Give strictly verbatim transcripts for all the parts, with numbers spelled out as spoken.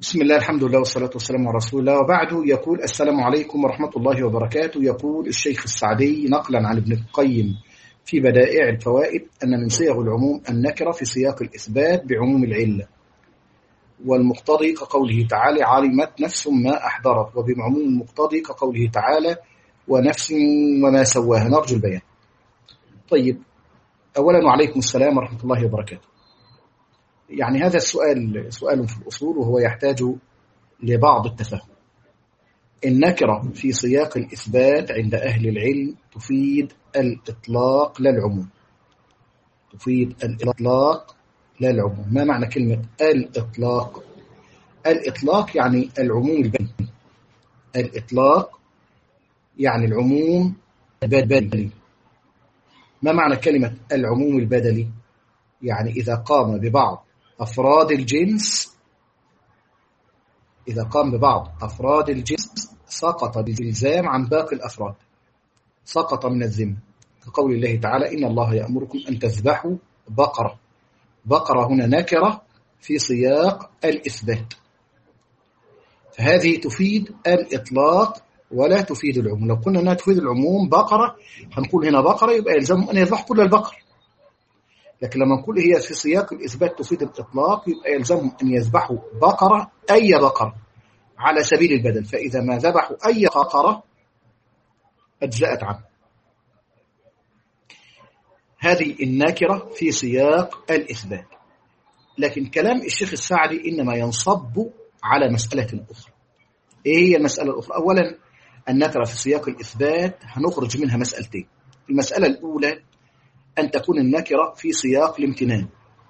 بسم الله الحمد لله والصلاة والسلام على رسول الله، وبعد. يقول: السلام عليكم ورحمة الله وبركاته. يقول الشيخ السعدي نقلا عن ابن القيم في بدائع الفوائد أن من صيغ العموم النكرة في سياق الإثبات بعموم العلة، والمقتضي كقوله تعالى: علمت نفس ما أحضرت، وبعموم المقتضي كقوله تعالى: ونفس وما سواها. نرجو البيان. طيب، أولا وعليكم السلام ورحمة الله وبركاته. يعني هذا السؤال سؤال في الأصول، وهو يحتاج لبعض التفهم. النكرة في سياق الإثبات عند أهل العلم تفيد الإطلاق لا العموم. تفيد الإطلاق لا العموم. ما معنى كلمة الإطلاق؟ الإطلاق يعني العموم البدلي. الإطلاق يعني العموم البدلي. ما معنى كلمة العموم البدلي؟ يعني إذا قام ببعض أفراد الجنس إذا قام ببعض أفراد الجنس سقط بالإلزام عن باقي الأفراد، سقط من الذمة، كقول الله تعالى: إن الله يأمركم أن تذبحوا بقرة. بقرة هنا نكرة في سياق الإثبات، فهذه تفيد الإطلاق ولا تفيد العموم. لو قلنا أنها تفيد العموم بقرة، هنقول هنا بقرة يبقى يلزمهم أن يذبحوا كل البقر. لكن لما نقول هي في سياق الإثبات تفيد الإطلاق، يبقى يلزمهم أن يذبحوا بقرة، أي بقرة، على سبيل البدل. فإذا ما ذبحوا أي بقرة أجزأت عنه. هذه الناكرة في سياق الإثبات. لكن كلام الشيخ السعدي إنما ينصب على مسألة أخرى. إيه هي المسألة الأخرى؟ أولا، النكرة في سياق الإثبات هنخرج منها مسألتين. المسألة الأولى أن تكون النكرة في سياق الامتنان.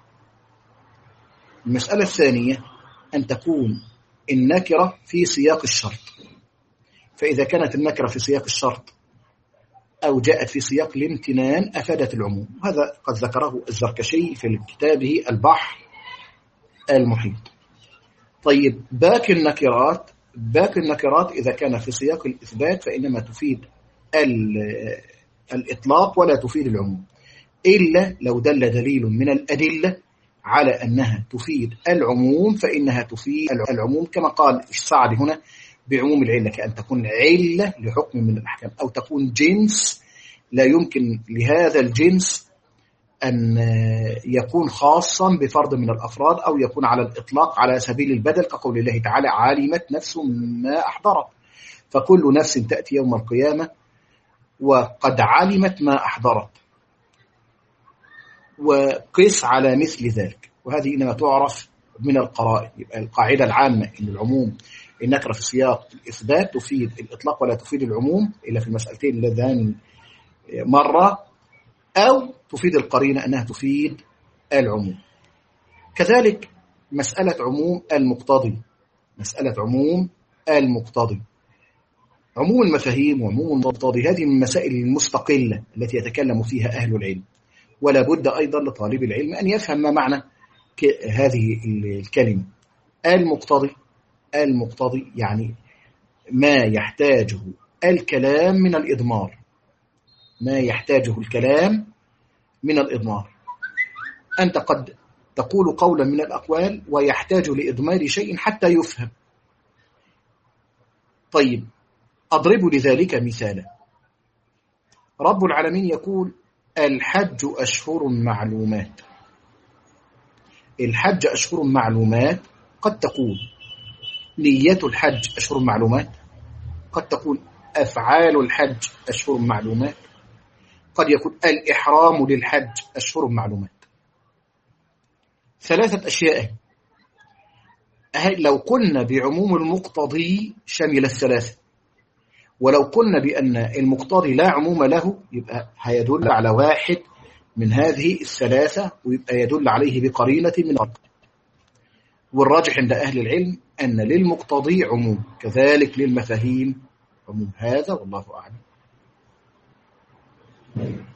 المسألة الثانية أن تكون النكرة في سياق الشرط. فإذا كانت النكرة في سياق الشرط أو جاءت في سياق الامتنان أفادت العموم. هذا قد ذكره الزركشي في كتابه البحر المحيط. طيب، باقي النكرات باقي النكرات إذا كان في سياق الإثبات فإنما تفيد الإطلاق ولا تفيد العموم، إلا لو دل دليل من الأدلة على أنها تفيد العموم، فإنها تفيد العموم، كما قال السعدي هنا بعموم العلة، كأن تكون علة لحكم من الأحكام، أو تكون جنس لا يمكن لهذا الجنس أن يكون خاصا بفرد من الأفراد، أو يكون على الإطلاق على سبيل البدل، كقول الله تعالى: علمت نفس ما أحضرت. فكل نفس تأتي يوم القيامة وقد علمت ما أحضرت، وقس على مثل ذلك. وهذه إنما تعرف من القرائن. يبقى القاعدة العامة إن العموم النكرة في سياق الإثبات تفيد الإطلاق ولا تفيد العموم، إلا في المسألتين اللذان مرة، أو تفيد القرينة أنها تفيد العموم. كذلك مسألة عموم المقتضي مسألة عموم المقتضي عموم المفاهيم وعموم المقتضي، هذه من المسائل المستقلة التي يتكلم فيها أهل العلم. ولا بد أيضا لطالب العلم أن يفهم ما معنى هذه الكلمة. المقتضي المقتضي يعني ما يحتاجه الكلام من الإضمار ما يحتاجه الكلام من الإضمار. أنت قد تقول قولا من الأقوال ويحتاج لإضمار شيء حتى يفهم. طيب، أضرب لذلك مثالا. رب العالمين يقول: الحج أشهر معلومات. الحج أشهر معلومات، قد تقول نية الحج أشهر معلومات، قد تقول أفعال الحج أشهر معلومات، قد يكون الإحرام للحج أشهر معلومات. ثلاثة أشياء. لو قلنا بعموم المقتضي شمل الثلاثة، ولو قلنا بأن المقتضي لا عموم له يبقى هيدل على واحد من هذه الثلاثة، ويبقى يدل عليه بقرينة من الأرض. والراجح عند أهل العلم أن للمقتضي عموم، كذلك للمفاهيم عموم. هذا والله أعلم.